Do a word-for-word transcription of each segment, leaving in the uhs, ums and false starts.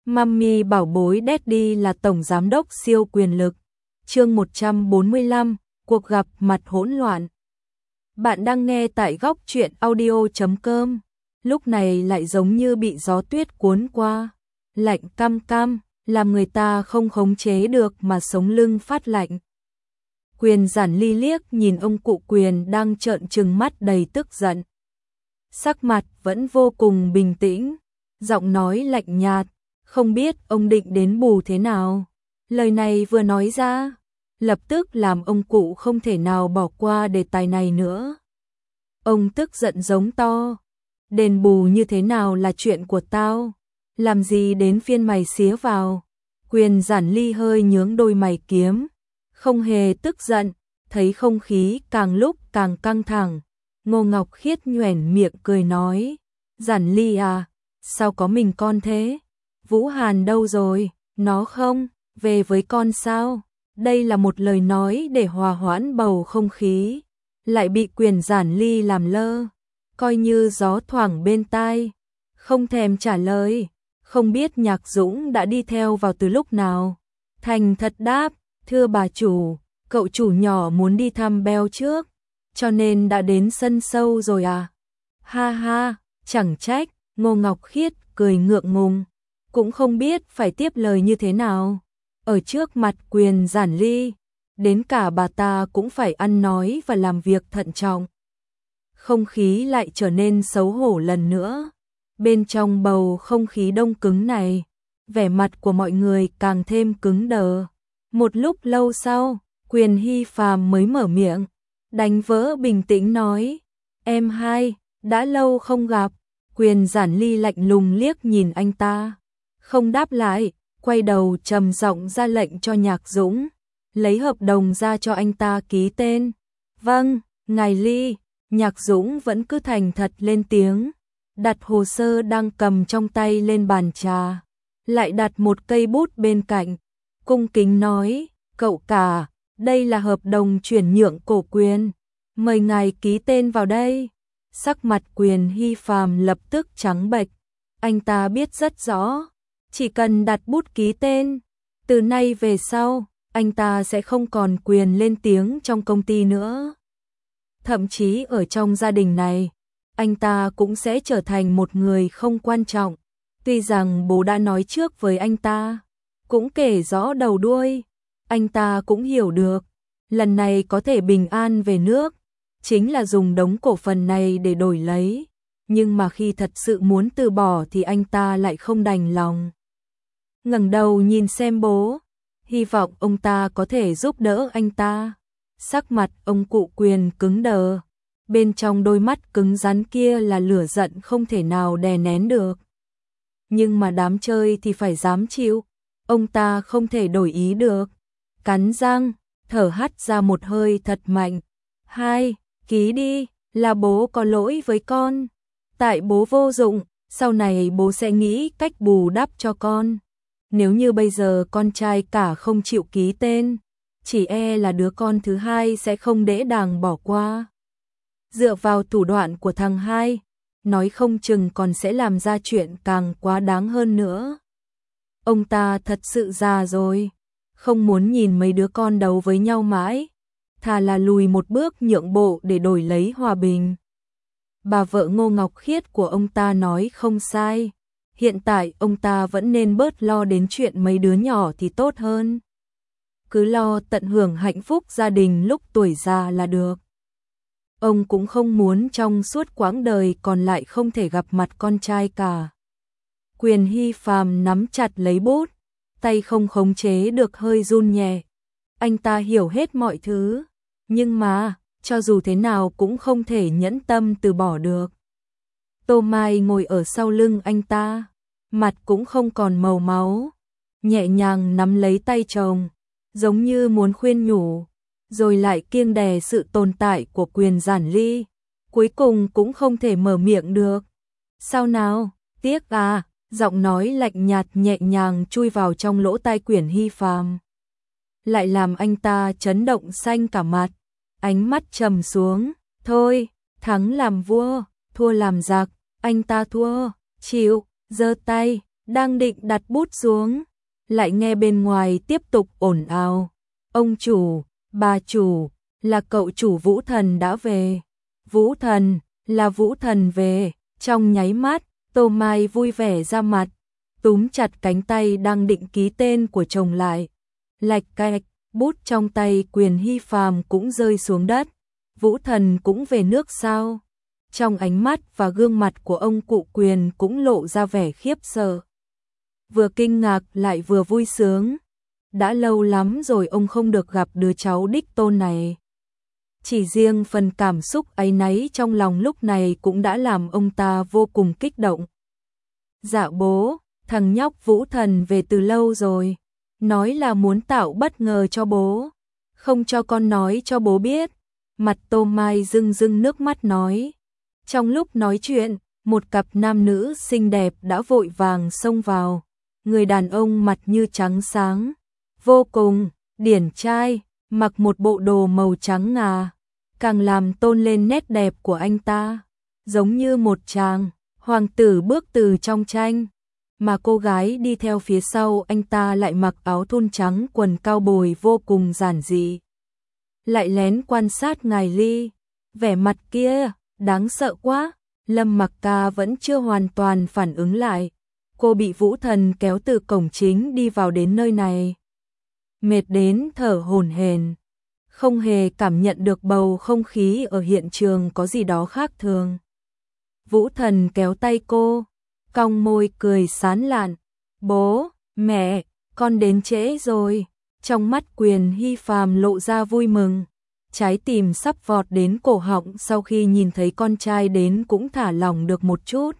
Mummy bảo bối Daddy là tổng giám đốc siêu quyền lực. Chương một trăm bốn mươi lăm, cuộc gặp mặt hỗn loạn. Bạn đang nghe tại góc truyện audio chấm com. Lúc này lại giống như bị gió tuyết cuốn qua, lạnh cam cam, làm người ta không khống chế được mà sống lưng phát lạnh. Quyền Giản Ly liếc nhìn ông cụ Quyền đang trợn trừng mắt đầy tức giận. Sắc mặt vẫn vô cùng bình tĩnh, giọng nói lạnh nhạt, không biết ông định đến bù thế nào. Lời này vừa nói ra, lập tức làm ông cụ không thể nào bỏ qua đề tài này nữa. Ông tức giận giống to, đền bù như thế nào là chuyện của tao, làm gì đến phiên mày xía vào. Quyền Giản Ly hơi nhướng đôi mày kiếm, không hề tức giận, thấy không khí càng lúc càng căng thẳng. Ngô Ngọc Khiết nhoẻn miệng cười nói, Giản Ly à, sao có mình con thế? Vũ Hàn đâu rồi? Nó không về với con sao? Đây là một lời nói để hòa hoãn bầu không khí, lại bị Quyền Giản Ly làm lơ, coi như gió thoảng bên tai, không thèm trả lời. Không biết Nhạc Dũng đã đi theo vào từ lúc nào. Thành thật đáp, thưa bà chủ, cậu chủ nhỏ muốn đi thăm Beo trước, cho nên đã đến sân sâu rồi à? Ha ha, chẳng trách. Ngô Ngọc Khiết cười ngượng ngùng, cũng không biết phải tiếp lời như thế nào. Ở trước mặt Quyền Giản Ly, đến cả bà ta cũng phải ăn nói và làm việc thận trọng. Không khí lại trở nên xấu hổ lần nữa. Bên trong bầu không khí đông cứng này, vẻ mặt của mọi người càng thêm cứng đờ. Một lúc lâu sau, Quyền Hy Phàm mới mở miệng, đánh vỡ bình tĩnh nói, em hai, đã lâu không gặp. Quyền Giản Ly lạnh lùng liếc nhìn anh ta, không đáp lại, quay đầu trầm giọng ra lệnh cho Nhạc Dũng, lấy hợp đồng ra cho anh ta ký tên. Vâng, ngài Ly. Nhạc Dũng vẫn cứ thành thật lên tiếng, đặt hồ sơ đang cầm trong tay lên bàn trà, lại đặt một cây bút bên cạnh, cung kính nói, cậu cả, đây là hợp đồng chuyển nhượng cổ quyền, mời ngài ký tên vào đây. Sắc mặt Quyền Hy Phàm lập tức trắng bệch, anh ta biết rất rõ, chỉ cần đặt bút ký tên, từ nay về sau, anh ta sẽ không còn quyền lên tiếng trong công ty nữa. Thậm chí ở trong gia đình này, anh ta cũng sẽ trở thành một người không quan trọng. Tuy rằng bố đã nói trước với anh ta, cũng kể rõ đầu đuôi, anh ta cũng hiểu được, lần này có thể bình an về nước, chính là dùng đống cổ phần này để đổi lấy. Nhưng mà khi thật sự muốn từ bỏ thì anh ta lại không đành lòng. Ngẩng đầu nhìn xem bố, hy vọng ông ta có thể giúp đỡ anh ta. Sắc mặt ông cụ Quyền cứng đờ, bên trong đôi mắt cứng rắn kia là lửa giận không thể nào đè nén được. Nhưng mà đám chơi thì phải dám chịu, ông ta không thể đổi ý được. Cắn răng, thở hắt ra một hơi thật mạnh. Hai, ký đi, là bố có lỗi với con. Tại bố vô dụng, sau này bố sẽ nghĩ cách bù đắp cho con. Nếu như bây giờ con trai cả không chịu ký tên, chỉ e là đứa con thứ hai sẽ không dễ dàng bỏ qua. Dựa vào thủ đoạn của thằng hai, nói không chừng còn sẽ làm ra chuyện càng quá đáng hơn nữa. Ông ta thật sự già rồi, không muốn nhìn mấy đứa con đấu với nhau mãi, thà là lùi một bước nhượng bộ để đổi lấy hòa bình. Bà vợ Ngô Ngọc Khiết của ông ta nói không sai, hiện tại ông ta vẫn nên bớt lo đến chuyện mấy đứa nhỏ thì tốt hơn. Cứ lo tận hưởng hạnh phúc gia đình lúc tuổi già là được. Ông cũng không muốn trong suốt quãng đời còn lại không thể gặp mặt con trai cả. Quyền Hy Phàm nắm chặt lấy bút, tay không khống chế được hơi run nhẹ. Anh ta hiểu hết mọi thứ, nhưng mà, cho dù thế nào cũng không thể nhẫn tâm từ bỏ được. Tô Mai ngồi ở sau lưng anh ta, mặt cũng không còn màu máu, nhẹ nhàng nắm lấy tay chồng, giống như muốn khuyên nhủ, rồi lại kiêng đè sự tồn tại của Quyền Giản Ly, cuối cùng cũng không thể mở miệng được. Sao nào, tiếc à, giọng nói lạnh nhạt nhẹ nhàng chui vào trong lỗ tai Quyền Hy Phàm, lại làm anh ta chấn động xanh cả mặt, ánh mắt trầm xuống, thôi, thắng làm vua, thua làm giặc, anh ta thua, chịu, giơ tay, Đang định đặt bút xuống, lại nghe bên ngoài tiếp tục ồn ào. Ông chủ, bà chủ, là cậu chủ Vũ Thần đã về. Vũ Thần, là Vũ Thần về. Trong nháy mắt, Tô Mai vui vẻ ra mặt, túm chặt cánh tay đang định ký tên của chồng lại. Lạch cạch, bút trong tay Quyền Hy Phàm cũng rơi xuống đất. Vũ Thần cũng về nước sao? Trong ánh mắt và gương mặt của ông cụ Quyền cũng lộ ra vẻ khiếp sợ. Vừa kinh ngạc lại vừa vui sướng. Đã lâu lắm rồi ông không được gặp đứa cháu đích tôn này. Chỉ riêng phần cảm xúc áy náy trong lòng lúc này cũng đã làm ông ta vô cùng kích động. Dạ bố, thằng nhóc Vũ Thần về từ lâu rồi. Nói là muốn tạo bất ngờ cho bố. Không cho con nói cho bố biết. Mặt Tô Mai rưng rưng nước mắt nói. Trong lúc nói chuyện, một cặp nam nữ xinh đẹp đã vội vàng xông vào. Người đàn ông mặt như trắng sáng, vô cùng điển trai, mặc một bộ đồ màu trắng ngà, càng làm tôn lên nét đẹp của anh ta, giống như một chàng hoàng tử bước từ trong tranh. Mà cô gái đi theo phía sau anh ta lại mặc áo thun trắng, quần cao bồi vô cùng giản dị. Lại lén quan sát Ngài Ly, vẻ mặt kia đáng sợ quá. Lâm Mặc Ca vẫn chưa hoàn toàn phản ứng lại. Cô bị Vũ Thần kéo từ cổng chính đi vào đến nơi này. Mệt đến thở hổn hển, không hề cảm nhận được bầu không khí ở hiện trường có gì đó khác thường. Vũ Thần kéo tay cô, cong môi cười sán lạn. Bố, mẹ, con đến trễ rồi. Trong mắt Quyền Hy Phàm lộ ra vui mừng. Trái tim sắp vọt đến cổ họng sau khi nhìn thấy con trai đến cũng thả lỏng được một chút.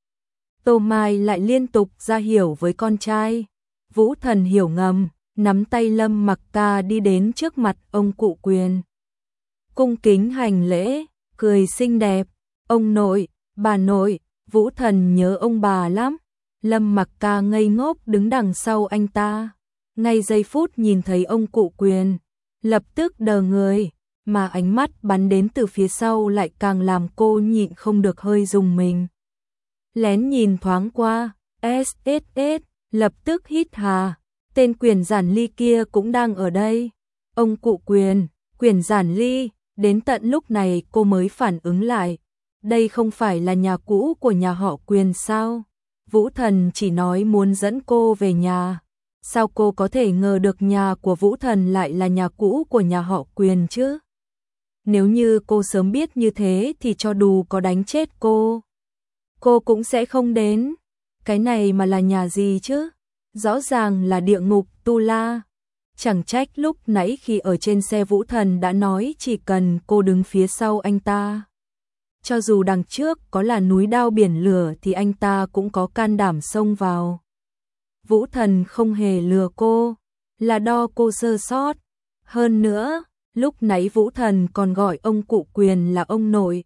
Tô Mai lại liên tục ra hiểu với con trai. Vũ Thần hiểu ngầm, nắm tay Lâm Mặc Ca đi đến trước mặt ông cụ Quyền. Cung kính hành lễ, cười xinh đẹp. Ông nội, bà nội, Vũ Thần nhớ ông bà lắm. Lâm Mặc Ca ngây ngốc đứng đằng sau anh ta. Ngay giây phút nhìn thấy ông cụ Quyền, lập tức đờ người, mà ánh mắt bắn đến từ phía sau lại càng làm cô nhịn không được hơi rùng mình. Lén nhìn thoáng qua, ét ét ét, lập tức hít hà, tên Quyền Giản Ly kia cũng đang ở đây. Ông cụ Quyền, Quyền Giản Ly, đến tận lúc này cô mới phản ứng lại. Đây không phải là nhà cũ của nhà họ Quyền sao? Vũ Thần chỉ nói muốn dẫn cô về nhà. Sao cô có thể ngờ được nhà của Vũ Thần lại là nhà cũ của nhà họ Quyền chứ? Nếu như cô sớm biết như thế thì cho dù có đánh chết cô, cô cũng sẽ không đến. Cái này mà là nhà gì chứ? Rõ ràng là địa ngục Tu La. Chẳng trách lúc nãy khi ở trên xe Vũ Thần đã nói chỉ cần cô đứng phía sau anh ta. Cho dù đằng trước có là núi đao biển lửa thì anh ta cũng có can đảm xông vào. Vũ Thần không hề lừa cô, là đo cô sơ sót. Hơn nữa, lúc nãy Vũ Thần còn gọi ông cụ Quyền là ông nội.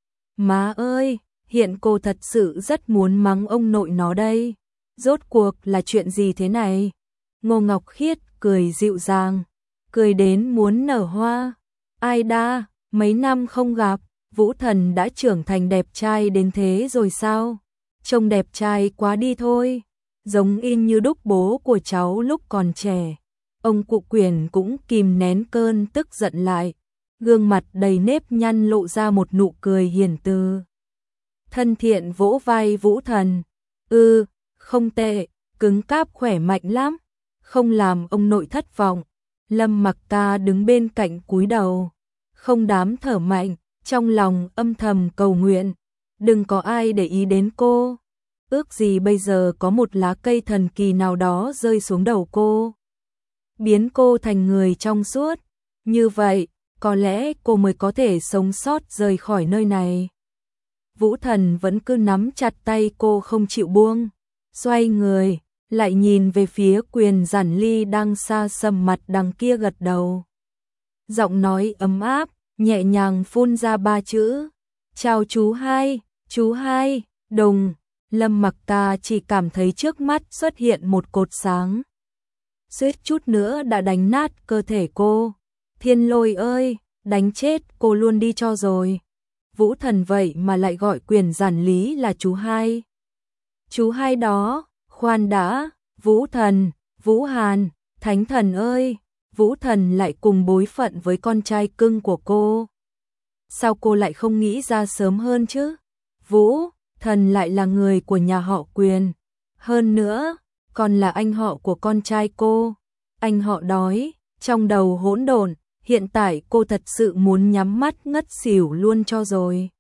Má ơi, hiện cô thật sự rất muốn mắng ông nội nó đây. Rốt cuộc là chuyện gì thế này? Ngô Ngọc Khiết cười dịu dàng, cười đến muốn nở hoa. Ai đa, mấy năm không gặp, Vũ Thần đã trưởng thành đẹp trai đến thế rồi sao? Trông đẹp trai quá đi thôi. Giống in như đúc bố của cháu lúc còn trẻ. Ông cụ Quyền cũng kìm nén cơn tức giận lại, gương mặt đầy nếp nhăn lộ ra một nụ cười hiền từ. Thân thiện vỗ vai Vũ Thần. Ừ, không tệ, cứng cáp khỏe mạnh lắm, không làm ông nội thất vọng. Lâm Mặc Ca đứng bên cạnh cúi đầu, không dám thở mạnh, trong lòng âm thầm cầu nguyện, đừng có ai để ý đến cô. Ước gì bây giờ có một lá cây thần kỳ nào đó rơi xuống đầu cô, biến cô thành người trong suốt. Như vậy, có lẽ cô mới có thể sống sót rời khỏi nơi này. Vũ Thần vẫn cứ nắm chặt tay cô không chịu buông. Xoay người, lại nhìn về phía Quyền Giản Ly đang xa sầm mặt đằng kia gật đầu. Giọng nói ấm áp, nhẹ nhàng phun ra ba chữ. Chào chú hai, chú hai, đồng. Lâm Mặc Ca chỉ cảm thấy trước mắt xuất hiện một cột sáng. Suýt chút nữa đã đánh nát cơ thể cô. Thiên Lôi ơi, đánh chết cô luôn đi cho rồi. Vũ Thần vậy mà lại gọi Quyền Giản Lý là chú hai. Chú hai đó, Khoan đã, Vũ Thần, Vũ Hàn, Thánh Thần ơi, Vũ Thần lại cùng bối phận với con trai cưng của cô. Sao cô lại không nghĩ ra sớm hơn chứ? Vũ Thần lại là người của nhà họ Quyền. Hơn nữa, còn là anh họ của con trai cô. Anh họ đói, trong đầu hỗn độn, hiện tại cô thật sự muốn nhắm mắt ngất xỉu luôn cho rồi.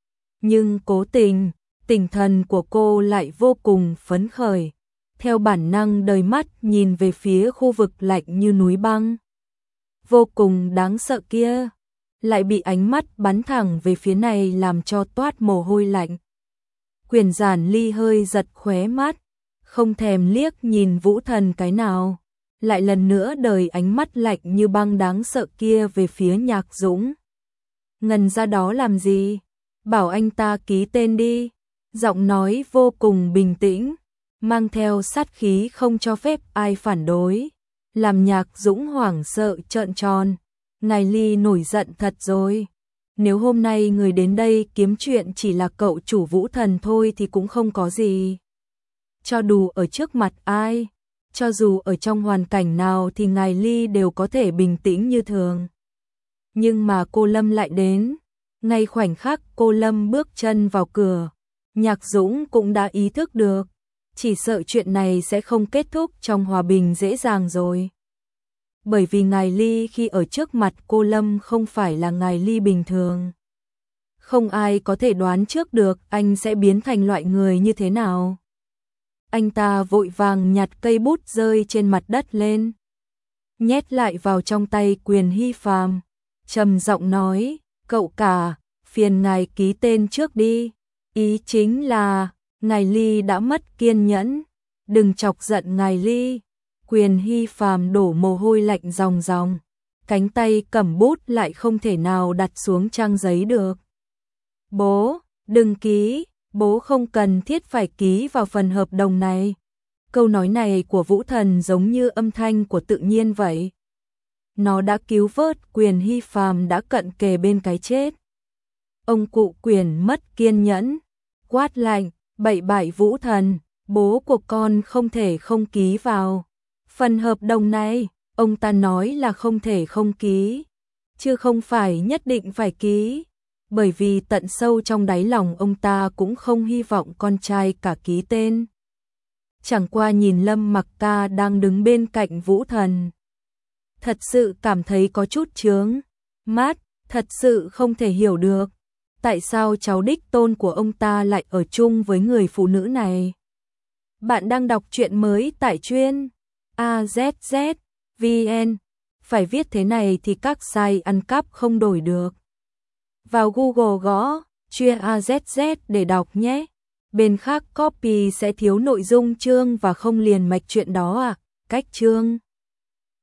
Nhưng cố tình, tinh thần của cô lại vô cùng phấn khởi. Theo bản năng đời mắt nhìn về phía khu vực lạnh như núi băng. Vô cùng đáng sợ kia, lại bị ánh mắt bắn thẳng về phía này làm cho toát mồ hôi lạnh. Quyền Giản Ly hơi giật khóe mắt, không thèm liếc nhìn Vũ Thần cái nào, lại lần nữa đời ánh mắt lạnh như băng đáng sợ kia về phía Nhạc Dũng. Ngần ra đó làm gì? Bảo anh ta ký tên đi. Giọng nói vô cùng bình tĩnh, mang theo sát khí không cho phép ai phản đối, làm Nhạc Dũng hoảng sợ trợn tròn. Ngài Ly nổi giận thật rồi. Nếu hôm nay người đến đây kiếm chuyện chỉ là cậu chủ Vũ Thần thôi thì cũng không có gì. Cho dù ở trước mặt ai, cho dù ở trong hoàn cảnh nào thì Ngài Ly đều có thể bình tĩnh như thường. Nhưng mà cô Lâm lại đến. Ngay khoảnh khắc cô Lâm bước chân vào cửa, Nhạc Dũng cũng đã ý thức được, chỉ sợ chuyện này sẽ không kết thúc trong hòa bình dễ dàng rồi. Bởi vì Ngài Ly khi ở trước mặt cô Lâm không phải là Ngài Ly bình thường. Không ai có thể đoán trước được anh sẽ biến thành loại người như thế nào. Anh ta vội vàng nhặt cây bút rơi trên mặt đất lên, nhét lại vào trong tay Quyền Hy Phàm, trầm giọng nói, cậu cả, phiền ngài ký tên trước đi. Ý chính là, Ngài Ly đã mất kiên nhẫn, đừng chọc giận Ngài Ly. Quyền Hy Phàm đổ mồ hôi lạnh ròng ròng, cánh tay cầm bút lại không thể nào đặt xuống trang giấy được. Bố, đừng ký, bố không cần thiết phải ký vào phần hợp đồng này. Câu nói này của Vũ Thần giống như âm thanh của tự nhiên vậy. Nó đã cứu vớt Quyền Hy Phàm đã cận kề bên cái chết. Ông cụ Quyền mất kiên nhẫn, quát lạnh, bậy bại Vũ Thần, bố của con không thể không ký vào. Phần hợp đồng này, ông ta nói là không thể không ký, chứ không phải nhất định phải ký. Bởi vì tận sâu trong đáy lòng ông ta cũng không hy vọng con trai cả ký tên. Chẳng qua nhìn Lâm Mặc Ca đang đứng bên cạnh Vũ Thần, thật sự cảm thấy có chút chướng mắt, thật sự không thể hiểu được. Tại sao cháu đích tôn của ông ta lại ở chung với người phụ nữ này? Bạn đang đọc truyện mới tại chuyên a zét zét vê en. Phải viết thế này thì các site ăn cắp không đổi được. Vào Google gõ chuyên a zét zét để đọc nhé. Bên khác copy sẽ thiếu nội dung chương và không liền mạch chuyện đó à. Cách chương